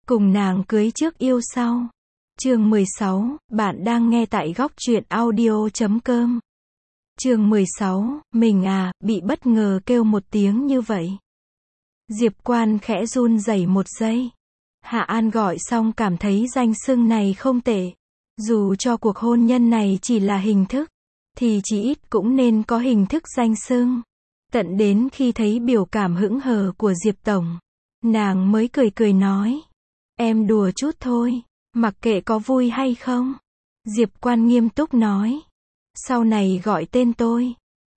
Cùng nàng cưới trước yêu sau. Chương 16, bạn đang nghe tại góc truyện audio.com. Chương 16, mình à, bị bất ngờ kêu một tiếng như vậy. Diệp Quan khẽ run rẩy một giây. Hạ An gọi xong cảm thấy danh xưng này không tệ. Dù cho cuộc hôn nhân này chỉ là hình thức, thì chỉ ít cũng nên có hình thức danh xưng. Tận đến khi thấy biểu cảm hững hờ của Diệp Tổng, nàng mới cười cười nói. Em đùa chút thôi, mặc kệ có vui hay không. Diệp Quan nghiêm túc nói. Sau này gọi tên tôi.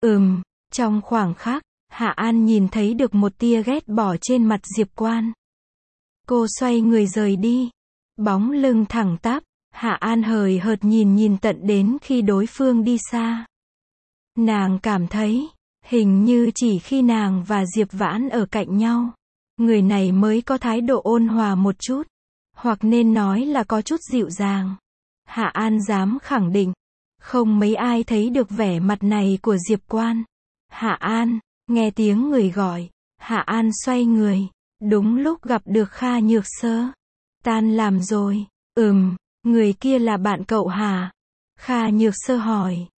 Trong khoảng khắc, Hạ An nhìn thấy được một tia ghét bỏ trên mặt Diệp Quan. Cô xoay người rời đi. Bóng lưng thẳng tắp, Hạ An hời hợt nhìn tận đến khi đối phương đi xa. Nàng cảm thấy, hình như chỉ khi nàng và Diệp Vãn ở cạnh nhau, người này mới có thái độ ôn hòa một chút. Hoặc nên nói là có chút dịu dàng. Hạ An dám khẳng định, không mấy ai thấy được vẻ mặt này của Diệp Quan. Hạ An, nghe tiếng người gọi, Hạ An xoay người, đúng lúc gặp được Kha Nhược Sơ. Tan làm rồi, người kia là bạn cậu hả? Kha Nhược Sơ hỏi,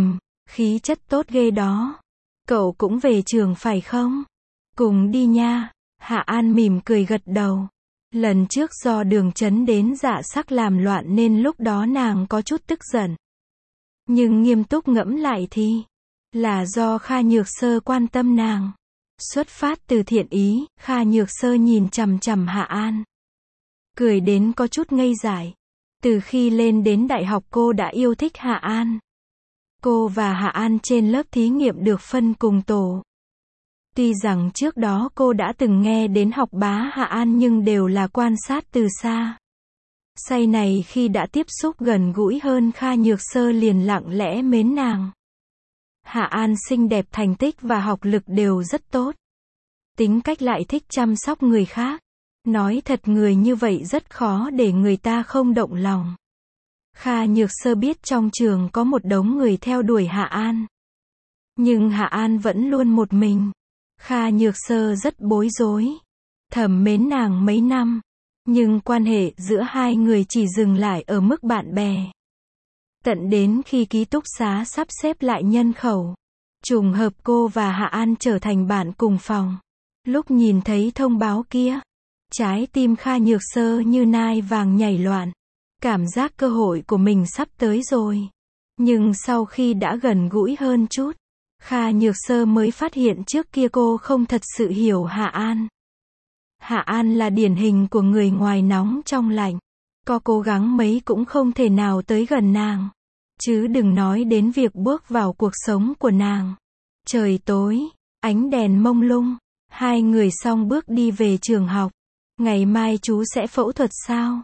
khí chất tốt ghê đó. Cậu cũng về trường phải không? Cùng đi nha. Hạ An mỉm cười gật đầu. Lần trước do Đường Chấn đến dạ sắc làm loạn nên lúc đó nàng có chút tức giận. Nhưng nghiêm túc ngẫm lại thì, là do Kha Nhược Sơ quan tâm nàng. Xuất phát từ thiện ý, Kha Nhược Sơ nhìn chằm chằm Hạ An. Cười đến có chút ngây dại. Từ khi lên đến đại học cô đã yêu thích Hạ An. Cô và Hạ An trên lớp thí nghiệm được phân cùng tổ. Tuy rằng trước đó cô đã từng nghe đến học bá Hạ An nhưng đều là quan sát từ xa. Say này khi đã tiếp xúc gần gũi hơn Kha Nhược Sơ liền lặng lẽ mến nàng. Hạ An xinh đẹp, thành tích và học lực đều rất tốt. Tính cách lại thích chăm sóc người khác. Nói thật, người như vậy rất khó để người ta không động lòng. Kha Nhược Sơ biết trong trường có một đống người theo đuổi Hạ An. Nhưng Hạ An vẫn luôn một mình. Kha Nhược Sơ rất bối rối. Thầm mến nàng mấy năm. Nhưng quan hệ giữa hai người chỉ dừng lại ở mức bạn bè. Tận đến khi ký túc xá sắp xếp lại nhân khẩu. Trùng hợp cô và Hạ An trở thành bạn cùng phòng. Lúc nhìn thấy thông báo kia, trái tim Kha Nhược Sơ như nai vàng nhảy loạn. Cảm giác cơ hội của mình sắp tới rồi. Nhưng sau khi đã gần gũi hơn chút, Kha Nhược Sơ mới phát hiện trước kia cô không thật sự hiểu Hạ An. Hạ An là điển hình của người ngoài nóng trong lạnh. Có cố gắng mấy cũng không thể nào tới gần nàng. Chứ đừng nói đến việc bước vào cuộc sống của nàng. Trời tối, ánh đèn mông lung. Hai người song bước đi về trường học. Ngày mai chú sẽ phẫu thuật sao?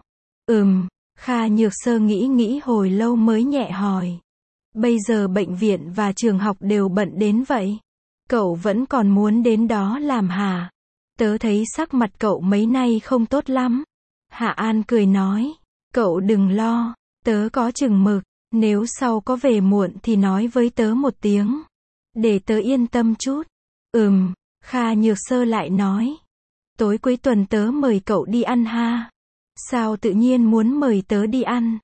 Kha Nhược Sơ nghĩ hồi lâu mới nhẹ hỏi. Bây giờ bệnh viện và trường học đều bận đến vậy. Cậu vẫn còn muốn đến đó làm hả? Tớ thấy sắc mặt cậu mấy nay không tốt lắm. Hạ An cười nói. Cậu đừng lo, tớ có chừng mực. Nếu sau có về muộn thì nói với tớ một tiếng. Để tớ yên tâm chút. Kha Nhược Sơ lại nói. Tối cuối tuần tớ mời cậu đi ăn ha. Sao tự nhiên muốn mời tớ đi ăn?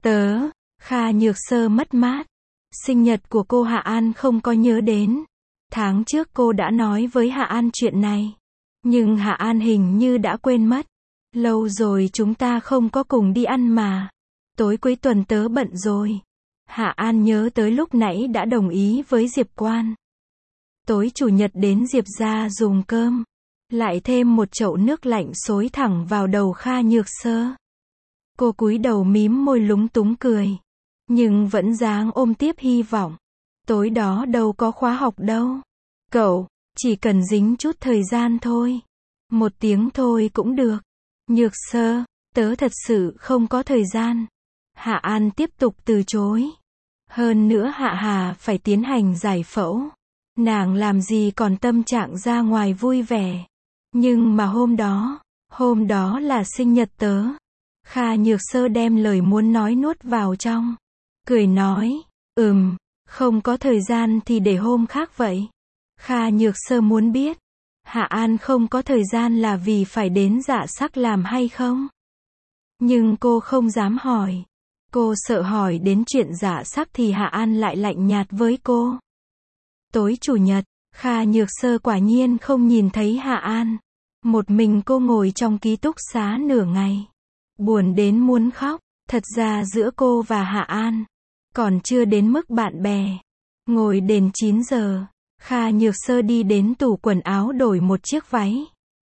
Kha Nhược Sơ mất mát. Sinh nhật của cô Hạ An không có nhớ đến. Tháng trước cô đã nói với Hạ An chuyện này. Nhưng Hạ An hình như đã quên mất. Lâu rồi chúng ta không có cùng đi ăn mà. Tối cuối tuần tớ bận rồi. Hạ An nhớ tới lúc nãy đã đồng ý với Diệp Quan. Tối chủ nhật đến Diệp gia dùng cơm. Lại thêm một chậu nước lạnh xối thẳng vào đầu Kha Nhược Sơ. Cô cúi đầu mím môi lúng túng cười. Nhưng vẫn dáng ôm tiếp hy vọng. Tối đó đâu có khóa học đâu. Cậu, chỉ cần dính chút thời gian thôi. 1 tiếng thôi cũng được. Nhược Sơ, tớ thật sự không có thời gian. Hạ An tiếp tục từ chối. Hơn nữa Hạ Hà phải tiến hành giải phẫu. Nàng làm gì còn tâm trạng ra ngoài vui vẻ. Nhưng mà hôm đó là sinh nhật tớ. Kha Nhược Sơ đem lời muốn nói nuốt vào trong. Cười nói, không có thời gian thì để hôm khác vậy. Kha Nhược Sơ muốn biết, Hạ An không có thời gian là vì phải đến Dạ Sắc làm hay không? Nhưng cô không dám hỏi. Cô sợ hỏi đến chuyện Dạ Sắc thì Hạ An lại lạnh nhạt với cô. Tối Chủ nhật, Kha Nhược Sơ quả nhiên không nhìn thấy Hạ An. Một mình cô ngồi trong ký túc xá nửa ngày. Buồn đến muốn khóc. Thật ra giữa cô và Hạ An còn chưa đến mức bạn bè. Ngồi đến 9 giờ, Kha Nhược Sơ đi đến tủ quần áo đổi một chiếc váy.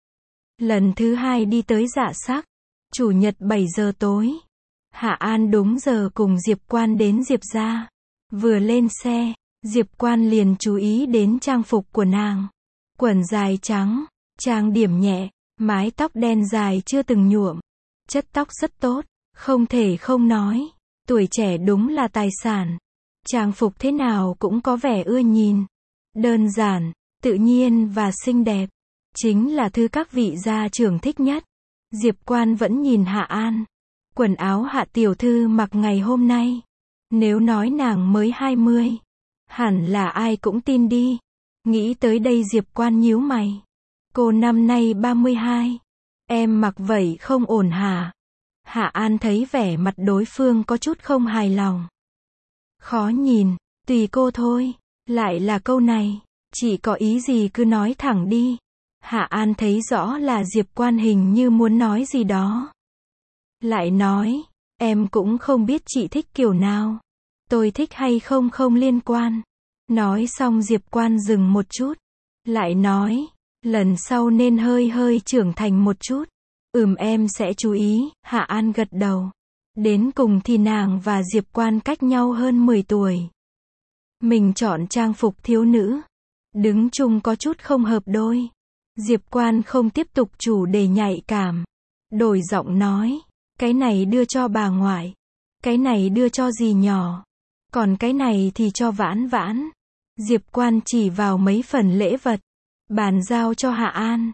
Lần thứ hai đi tới Dạ Sắc. Chủ nhật 7 giờ tối. Hạ An đúng giờ cùng Diệp Quan đến Diệp gia. Vừa lên xe, Diệp Quan liền chú ý đến trang phục của nàng. Quần dài trắng, trang điểm nhẹ, mái tóc đen dài chưa từng nhuộm. Chất tóc rất tốt, không thể không nói. Tuổi trẻ đúng là tài sản. Trang phục thế nào cũng có vẻ ưa nhìn. Đơn giản, tự nhiên và xinh đẹp. Chính là thứ các vị gia trưởng thích nhất. Diệp Quan vẫn nhìn Hạ An. Quần áo Hạ tiểu thư mặc ngày hôm nay. Nếu nói nàng mới 20, hẳn là ai cũng tin đi. Nghĩ tới đây Diệp Quan nhíu mày. Cô năm nay 32. Em mặc vậy không ổn hả? Hạ An thấy vẻ mặt đối phương có chút không hài lòng. Khó nhìn, tùy cô thôi. Lại là câu này. Chị có ý gì cứ nói thẳng đi. Hạ An thấy rõ là Diệp Quan hình như muốn nói gì đó. Lại nói, em cũng không biết chị thích kiểu nào. Tôi thích hay không không liên quan. Nói xong Diệp Quan dừng một chút. Lại nói, lần sau nên hơi trưởng thành một chút. Em sẽ chú ý. Hạ An gật đầu. Đến cùng thì nàng và Diệp Quan cách nhau hơn 10 tuổi. Mình chọn trang phục thiếu nữ. Đứng chung có chút không hợp đôi. Diệp Quan không tiếp tục chủ đề nhạy cảm. Đổi giọng nói. Cái này đưa cho bà ngoại. Cái này đưa cho dì nhỏ. Còn cái này thì cho Vãn Vãn. Diệp Quan chỉ vào mấy phần lễ vật. Bàn giao cho Hạ An.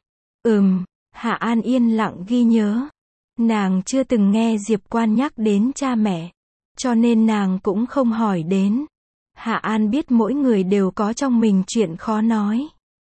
Hạ An yên lặng ghi nhớ. Nàng chưa từng nghe Diệp Quan nhắc đến cha mẹ. Cho nên nàng cũng không hỏi đến. Hạ An biết mỗi người đều có trong mình chuyện khó nói.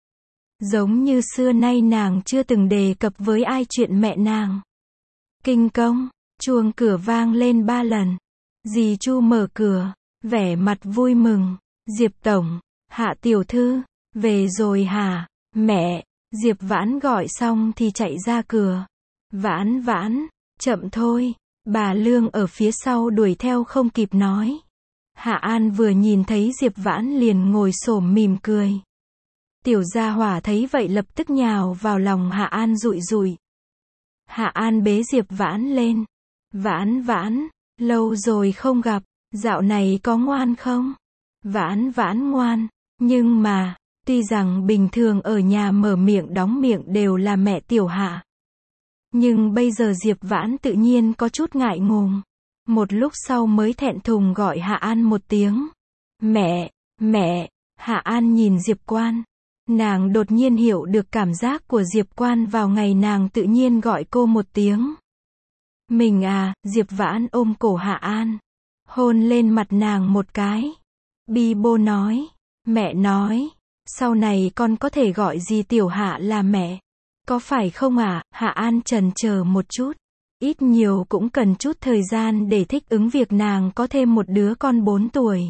Giống như xưa nay nàng chưa từng đề cập với ai chuyện mẹ nàng. Kinh công, chuông cửa vang lên 3 lần. Dì Chu mở cửa, vẻ mặt vui mừng. Diệp tổng, Hạ tiểu thư, về rồi hả? Mẹ, Diệp Vãn gọi xong thì chạy ra cửa. Vãn Vãn, chậm thôi. Bà Lương ở phía sau đuổi theo không kịp nói. Hạ An vừa nhìn thấy Diệp Vãn liền ngồi xổm mỉm cười. Tiểu gia hỏa thấy vậy lập tức nhào vào lòng Hạ An rụi rụi. Hạ An bế Diệp Vãn lên. Vãn Vãn, lâu rồi không gặp, dạo này có ngoan không? Vãn Vãn ngoan, nhưng mà, tuy rằng bình thường ở nhà mở miệng đóng miệng đều là mẹ Tiểu Hạ. Nhưng bây giờ Diệp Vãn tự nhiên có chút ngại ngùng. Một lúc sau mới thẹn thùng gọi Hạ An một tiếng. Mẹ, mẹ. Hạ An nhìn Diệp Quan. Nàng đột nhiên hiểu được cảm giác của Diệp Quan vào ngày nàng tự nhiên gọi cô một tiếng. Mình à, Diệp Vãn ôm cổ Hạ An. Hôn lên mặt nàng một cái. Bi bô nói. Mẹ nói. Sau này con có thể gọi dì Tiểu Hạ là mẹ. Có phải không à? Hạ An chần chờ một chút. Ít nhiều cũng cần chút thời gian để thích ứng việc nàng có thêm một đứa con 4 tuổi.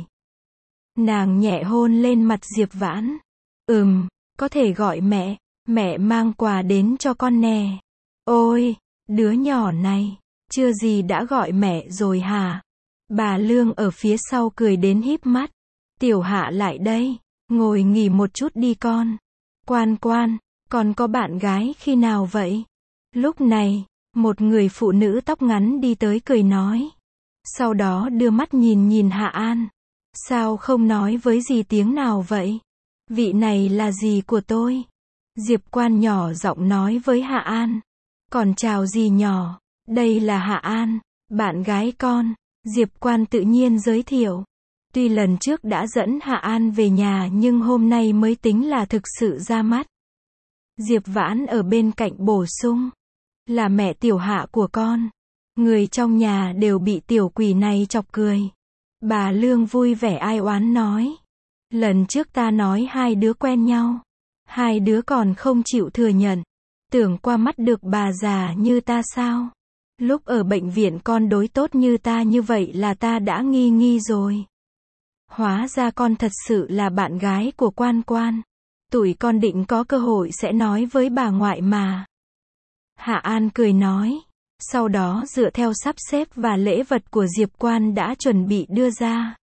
Nàng nhẹ hôn lên mặt Diệp Vãn. Có thể gọi mẹ. Mẹ mang quà đến cho con nè. Ôi, đứa nhỏ này, chưa gì đã gọi mẹ rồi hả? Bà Lương ở phía sau cười đến híp mắt. Tiểu Hạ lại đây, ngồi nghỉ một chút đi con. Quan, con có bạn gái khi nào vậy? Lúc này, một người phụ nữ tóc ngắn đi tới cười nói. Sau đó đưa mắt nhìn Hạ An. Sao không nói với dì tiếng nào vậy? Vị này là dì của tôi. Diệp Quan nhỏ giọng nói với Hạ An. Còn chào dì nhỏ. Đây là Hạ An, bạn gái con. Diệp Quan tự nhiên giới thiệu. Tuy lần trước đã dẫn Hạ An về nhà nhưng hôm nay mới tính là thực sự ra mắt. Diệp Vãn ở bên cạnh bổ sung. Là mẹ Tiểu Hạ của con. Người trong nhà đều bị tiểu quỷ này chọc cười. Bà Lương vui vẻ ai oán nói. Lần trước ta nói hai đứa quen nhau. Hai đứa còn không chịu thừa nhận. Tưởng qua mắt được bà già như ta sao? Lúc ở bệnh viện con đối tốt như ta như vậy là ta đã nghi rồi. Hóa ra con thật sự là bạn gái của Quan Quan. Tụi con định có cơ hội sẽ nói với bà ngoại mà. Hạ An cười nói. Sau đó dựa theo sắp xếp và lễ vật của Diệp Quan đã chuẩn bị đưa ra.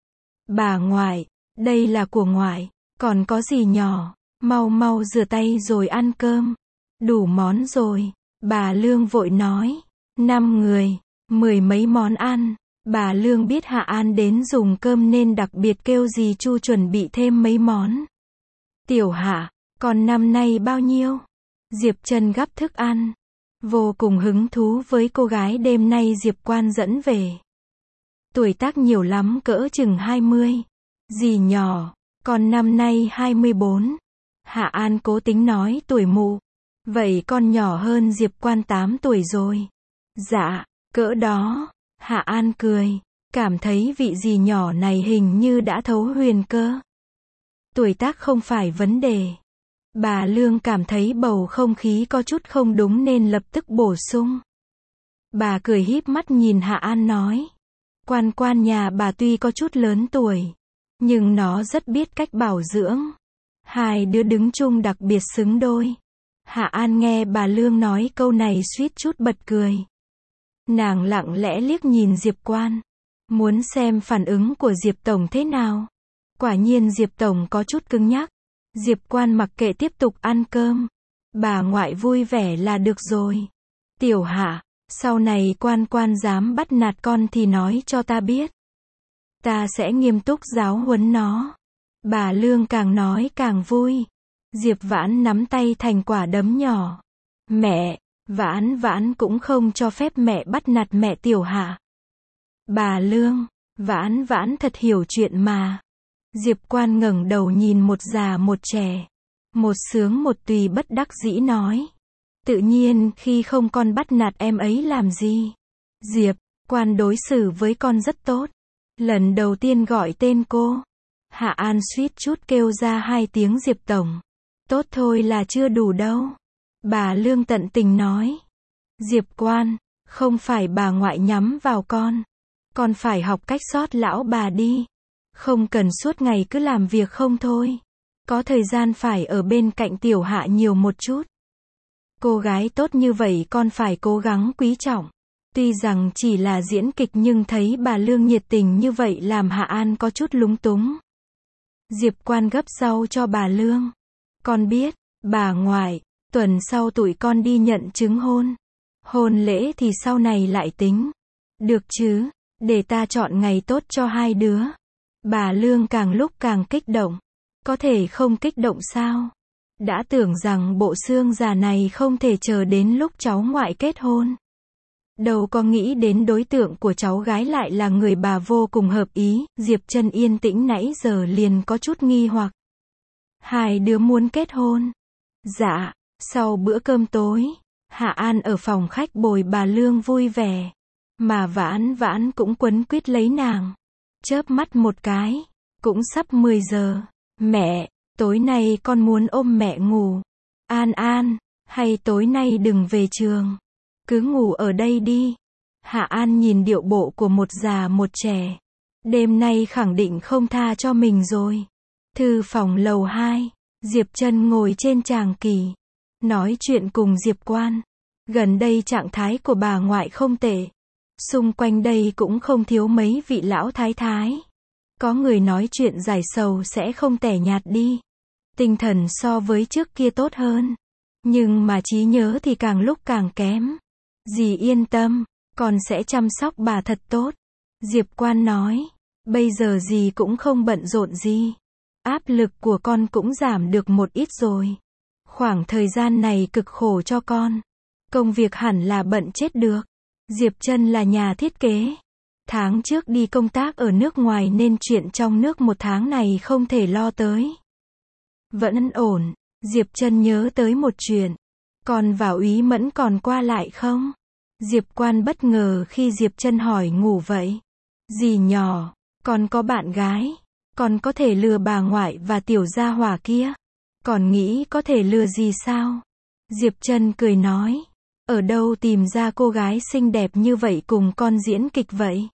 Bà ngoại, đây là của ngoại, còn có gì nhỏ, mau rửa tay rồi ăn cơm. Đủ món rồi, bà Lương vội nói. 5 người, 10 mấy món ăn. Bà Lương biết Hạ An đến dùng cơm nên đặc biệt kêu dì Chu chuẩn bị thêm mấy món. Tiểu Hạ, con năm nay bao nhiêu? Diệp Trân gắp thức ăn. Vô cùng hứng thú với cô gái đêm nay Diệp Quan dẫn về. Tuổi tác nhiều lắm cỡ chừng 20. Dì nhỏ, con năm nay 24. Hạ An cố tính nói tuổi mụ. Vậy con nhỏ hơn Diệp Quan 8 tuổi rồi. Dạ, cỡ đó. Hạ An cười. Cảm thấy vị dì nhỏ này hình như đã thấu huyền cơ. Tuổi tác không phải vấn đề. Bà Lương cảm thấy bầu không khí có chút không đúng nên lập tức bổ sung. Bà cười híp mắt nhìn Hạ An nói. Quan Quan nhà bà tuy có chút lớn tuổi, nhưng nó rất biết cách bảo dưỡng. Hai đứa đứng chung đặc biệt xứng đôi. Hạ An nghe bà Lương nói câu này suýt chút bật cười. Nàng lặng lẽ liếc nhìn Diệp Quan. Muốn xem phản ứng của Diệp Tổng thế nào. Quả nhiên Diệp Tổng có chút cứng nhắc. Diệp Quan mặc kệ tiếp tục ăn cơm. Bà ngoại vui vẻ là được rồi. Tiểu Hạ, sau này Quan dám bắt nạt con thì nói cho ta biết. Ta sẽ nghiêm túc giáo huấn nó. Bà Lương càng nói càng vui. Diệp Vãn nắm tay thành quả đấm nhỏ. Mẹ, Vãn cũng không cho phép mẹ bắt nạt mẹ Tiểu Hạ. Bà Lương, Vãn thật hiểu chuyện mà. Diệp Quan ngẩng đầu nhìn một già một trẻ. Một sướng một tùy bất đắc dĩ nói. Tự nhiên khi không con bắt nạt em ấy làm gì. Diệp Quan đối xử với con rất tốt. Lần đầu tiên gọi tên cô. Hạ An suýt chút kêu ra 2 tiếng Diệp Tổng. Tốt thôi là chưa đủ đâu. Bà Lương tận tình nói. Diệp Quan, không phải bà ngoại nhắm vào con. Con phải học cách xót lão bà đi. Không cần suốt ngày cứ làm việc không thôi. Có thời gian phải ở bên cạnh Tiểu Hạ nhiều một chút. Cô gái tốt như vậy con phải cố gắng quý trọng. Tuy rằng chỉ là diễn kịch nhưng thấy bà Lương nhiệt tình như vậy làm Hạ An có chút lúng túng. Diệp Quan gấp rau cho bà Lương. Con biết, bà ngoại, tuần sau tụi con đi nhận chứng hôn. Hôn lễ thì sau này lại tính. Được chứ, để ta chọn ngày tốt cho hai đứa. Bà Lương càng lúc càng kích động. Có thể không kích động sao? Đã tưởng rằng bộ xương già này không thể chờ đến lúc cháu ngoại kết hôn. Đâu có nghĩ đến đối tượng của cháu gái lại là người bà vô cùng hợp ý. Diệp Trân yên tĩnh nãy giờ liền có chút nghi hoặc. Hai đứa muốn kết hôn? Dạ, sau bữa cơm tối, Hạ An ở phòng khách bồi bà Lương vui vẻ. Mà Vãn cũng quấn quýt lấy nàng. Chớp mắt một cái, cũng sắp 10 giờ. Mẹ, tối nay con muốn ôm mẹ ngủ. An, hay tối nay đừng về trường. Cứ ngủ ở đây đi. Hạ An nhìn điệu bộ của một già một trẻ. Đêm nay khẳng định không tha cho mình rồi. Thư phòng lầu 2, Diệp Trân ngồi trên tràng kỳ. Nói chuyện cùng Diệp Quan. Gần đây trạng thái của bà ngoại không tệ. Xung quanh đây cũng không thiếu mấy vị lão thái thái. Có người nói chuyện giải sầu sẽ không tẻ nhạt đi. Tinh thần so với trước kia tốt hơn. Nhưng mà trí nhớ thì càng lúc càng kém. Dì yên tâm, con sẽ chăm sóc bà thật tốt. Diệp Quan nói, bây giờ dì cũng không bận rộn gì. Áp lực của con cũng giảm được một ít rồi. Khoảng thời gian này cực khổ cho con. Công việc hẳn là bận chết được. Diệp Trân là nhà thiết kế. Tháng trước đi công tác ở nước ngoài nên chuyện trong nước một tháng này không thể lo tới. Vẫn ổn. Diệp Trân nhớ tới một chuyện. Con và Úy Mẫn còn qua lại không? Diệp Quan bất ngờ khi Diệp Trân hỏi ngủ vậy. Dì nhỏ, con có bạn gái. Con có thể lừa bà ngoại và tiểu gia hỏa kia. Còn nghĩ có thể lừa gì sao? Diệp Trân cười nói. Ở đâu tìm ra cô gái xinh đẹp như vậy cùng con diễn kịch vậy?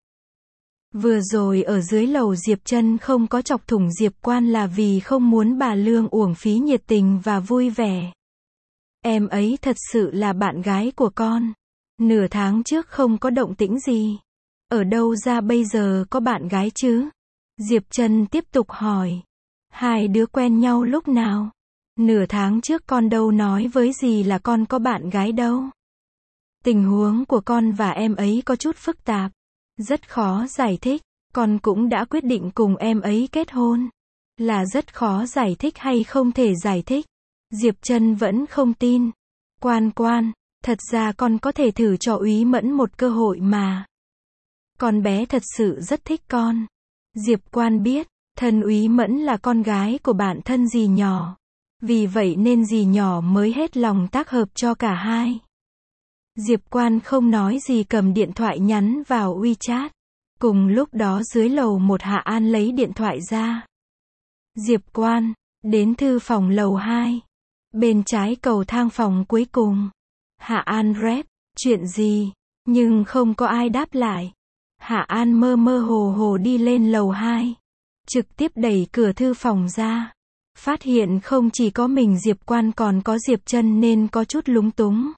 Vừa rồi ở dưới lầu Diệp Trân không có chọc thủng Diệp Quan là vì không muốn bà Lương uổng phí nhiệt tình và vui vẻ. Em ấy thật sự là bạn gái của con. Nửa tháng trước không có động tĩnh gì. Ở đâu ra bây giờ có bạn gái chứ? Diệp Trân tiếp tục hỏi. Hai đứa quen nhau lúc nào? Nửa tháng trước con đâu nói với gì là con có bạn gái đâu. Tình huống của con và em ấy có chút phức tạp. Rất khó giải thích. Con cũng đã quyết định cùng em ấy kết hôn. Là rất khó giải thích hay không thể giải thích? Diệp Trân vẫn không tin. Quan, thật ra con có thể thử cho Úy Mẫn một cơ hội mà. Con bé thật sự rất thích con. Diệp Quan biết, thân Úy Mẫn là con gái của bạn thân dì nhỏ. Vì vậy nên dì nhỏ mới hết lòng tác hợp cho cả hai. Diệp Quan không nói gì cầm điện thoại nhắn vào WeChat. Cùng lúc đó dưới lầu một Hạ An lấy điện thoại ra. Diệp Quan, đến thư phòng lầu 2. Bên trái cầu thang phòng cuối cùng. Hạ An rep, chuyện gì? Nhưng không có ai đáp lại. Hạ An mơ mơ hồ hồ đi lên lầu 2. Trực tiếp đẩy cửa thư phòng ra. Phát hiện không chỉ có mình Diệp Quan còn có Diệp Trân nên có chút lúng túng.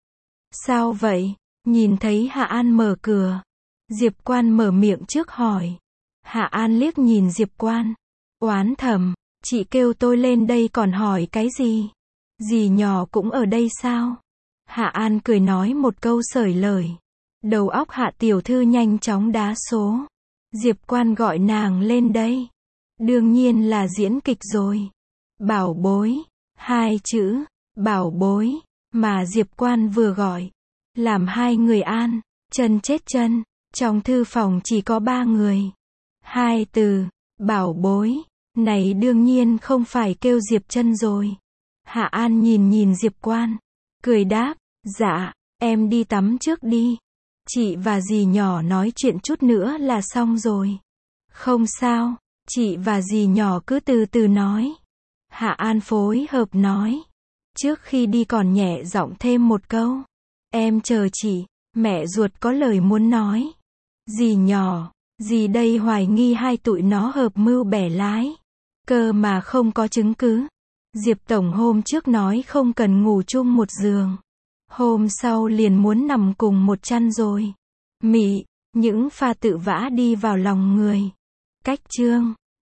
Sao vậy? Nhìn thấy Hạ An mở cửa. Diệp Quan mở miệng trước hỏi. Hạ An liếc nhìn Diệp Quan. Oán thầm, chị kêu tôi lên đây còn hỏi cái gì? Dì nhỏ cũng ở đây sao? Hạ An cười nói một câu xởi lời. Đầu óc Hạ tiểu thư nhanh chóng đá số. Diệp Quan gọi nàng lên đây. Đương nhiên là diễn kịch rồi. Bảo bối. Hai chữ, bảo bối, mà Diệp Quan vừa gọi. Làm hai người an, chân chết chân. Trong thư phòng chỉ có 3 người. Hai từ, bảo bối, này đương nhiên không phải kêu Diệp Trân rồi. Hạ An nhìn Diệp Quan. Cười đáp, dạ, em đi tắm trước đi. Chị và dì nhỏ nói chuyện chút nữa là xong rồi. Không sao, chị và dì nhỏ cứ từ từ nói. Hạ An phối hợp nói. Trước khi đi còn nhẹ giọng thêm một câu. Em chờ chị, mẹ ruột có lời muốn nói. Dì nhỏ, dì đây hoài nghi hai tụi nó hợp mưu bẻ lái. Cơ mà không có chứng cứ. Diệp Tổng hôm trước nói không cần ngủ chung một giường. Hôm sau liền muốn nằm cùng một chăn rồi. Mị, những pha tự vã đi vào lòng người. Cách chương